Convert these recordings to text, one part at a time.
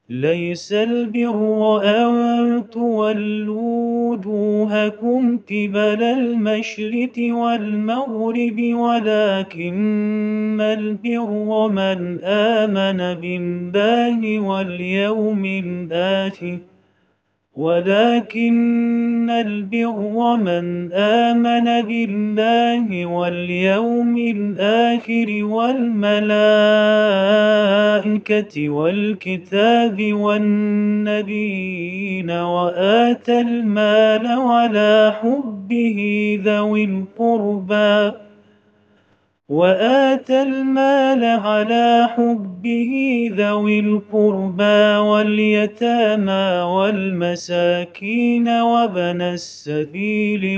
ليس البر أن تولوا وجوهكم قبل المشرق والمغرب ولكن البر من آمن بالله واليوم الآخر ولكن البر من آمن بالله واليوم الآخر والملائكة والكتاب والنبيين وآتى المال على حبه ذوي القربى واليتامى والمساكين وابن السبيل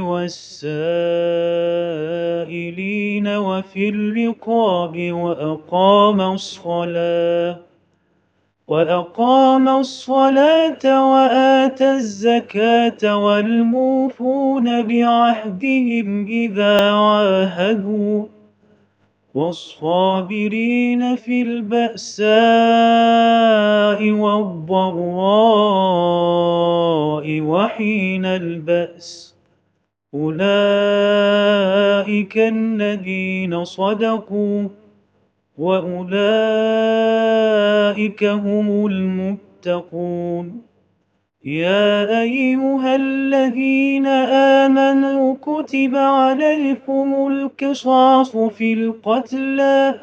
والسائلين وفي الرقاب وأقام الصلاة وآتى الزكاة والموفون بعهدهم إذا عاهدوا والصابرين في البأساء والضراء وحين البأس أولئك الذين صدقوا وأولئك هم المتقون يا أيها الذين آمنوا كتب عليكم القصاص في القتلى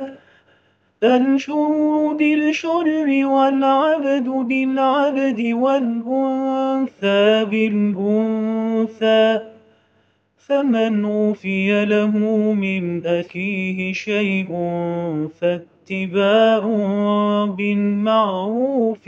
الحر بالحر والعبد بالعبد والأنثى بالأنثى فمن أوفي له من أخيه شيء فاتباع بالمعروف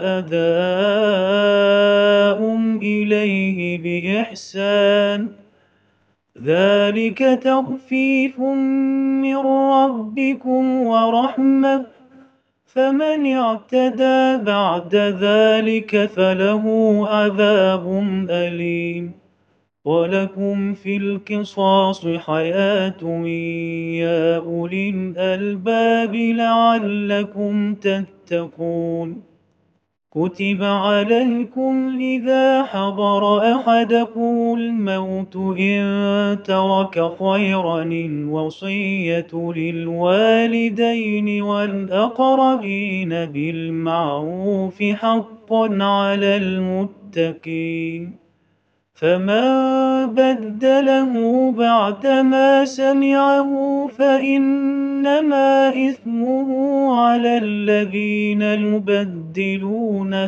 وأداء إليه بإحسان ذلك تخفيف من ربكم ورحمة فمن اعتدى بعد ذلك فله عذاب أليم ولكم في القصاص حياة يا أولي الألباب لعلكم تتقون كتب عليكم إذا حضر أحدكم الموت إن ترك خيرا الوصية للوالدين والأقربين بالمعروف حقا على المتقين فمن بدله بعدما سمعه فإنما إثمه على الذين يبدلونه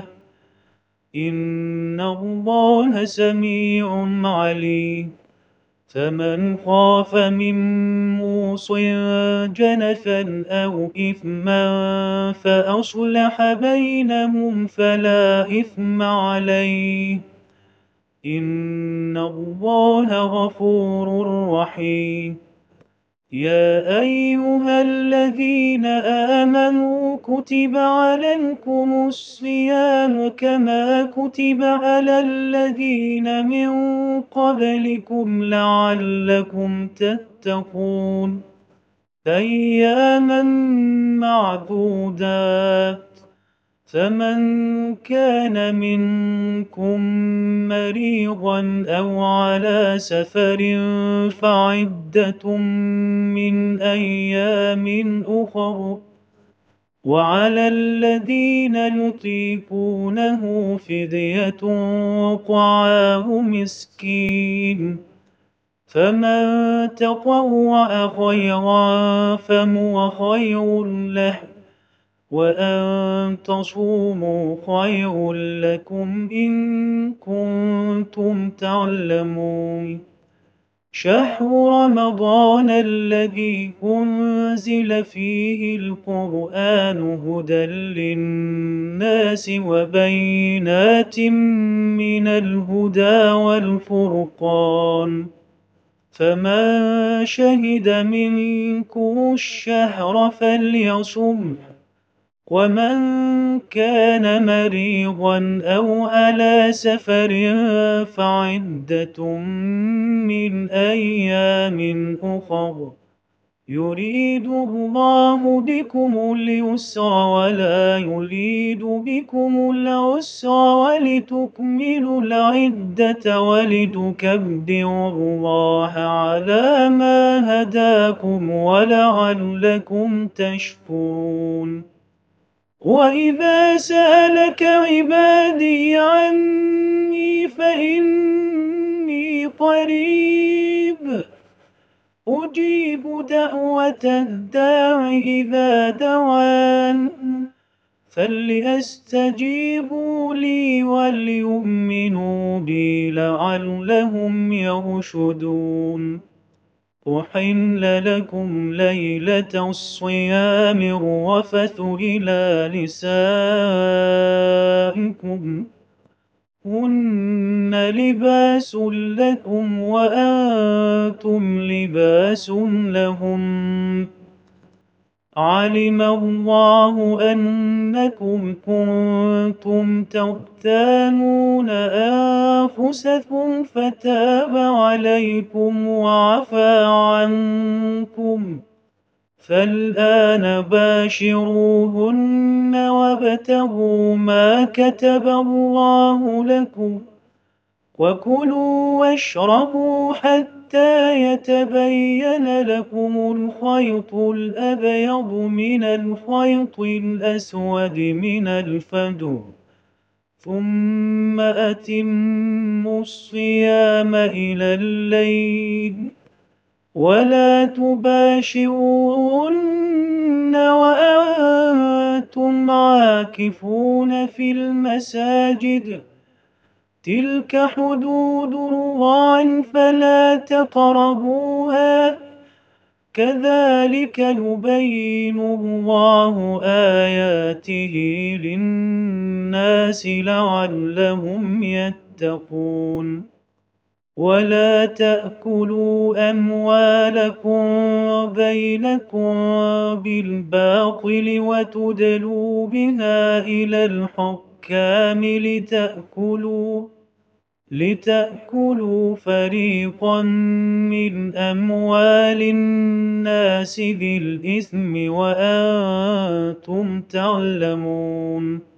إن الله سميع عليم فمن خاف من موص جنفا أو إثما فأصلح بينهم فلا إثم عليه إن الله غفور رحيم يا أيها الذين آمنوا كتب عليكم الصيام كما كتب على الذين من قبلكم لعلكم تتقون أياما معدودات فمن كان منكم مريضا أو على سفر فعدة من أيام أخر وعلى الذين يطيقونه فدية طعام مسكين فمن تطوع خيرا فهو خير له وأن تصوموا خير لكم إن كنتم تعلمون شهر رمضان الذي أنزل فيه القرآن هدى للناس وبينات من الهدى والفرقان فمن شهد منكم الشهر فليصمه ومن كان مريضا أو على سفر فعدة من أيام أخر يريد الله بكم اليسر ولا يريد بكم العسر ولتكملوا العدة ولتكبروا الله على ما هداكم ولعلكم تشكرون. وإذا سألك عبادي عني فإني قريب أجيب دعوة الداع إذا دعان فليستجيبوا لي وليؤمنوا بي لعلهم يرشدون. أحل لكم ليلة الصيام الرفث إلى نسائكم هن لباس لكم وأنتم لباس لهم. علم الله أنكم كنتم تختانون أنفسكم فتاب عليكم وعفى عنكم فالآن باشروهن وابتغوا ما كتب الله لكم وكلوا واشربوا حتى يتبين لكم الخيط الأبيض من الخيط الأسود من الفجر ثم أتموا الصيام إلى الليل ولا تباشروهن وأنتم عاكفون في المساجد تلك حدود الله فلا تقربوها كذلك يبين الله آياته للناس لعلهم يتقون. ولا تأكلوا أموالكم بينكم بالباطل وتدلوا بها إلى الحكام لتأكلوا فريقا من أموال الناس بالإثم وأنتم تعلمون.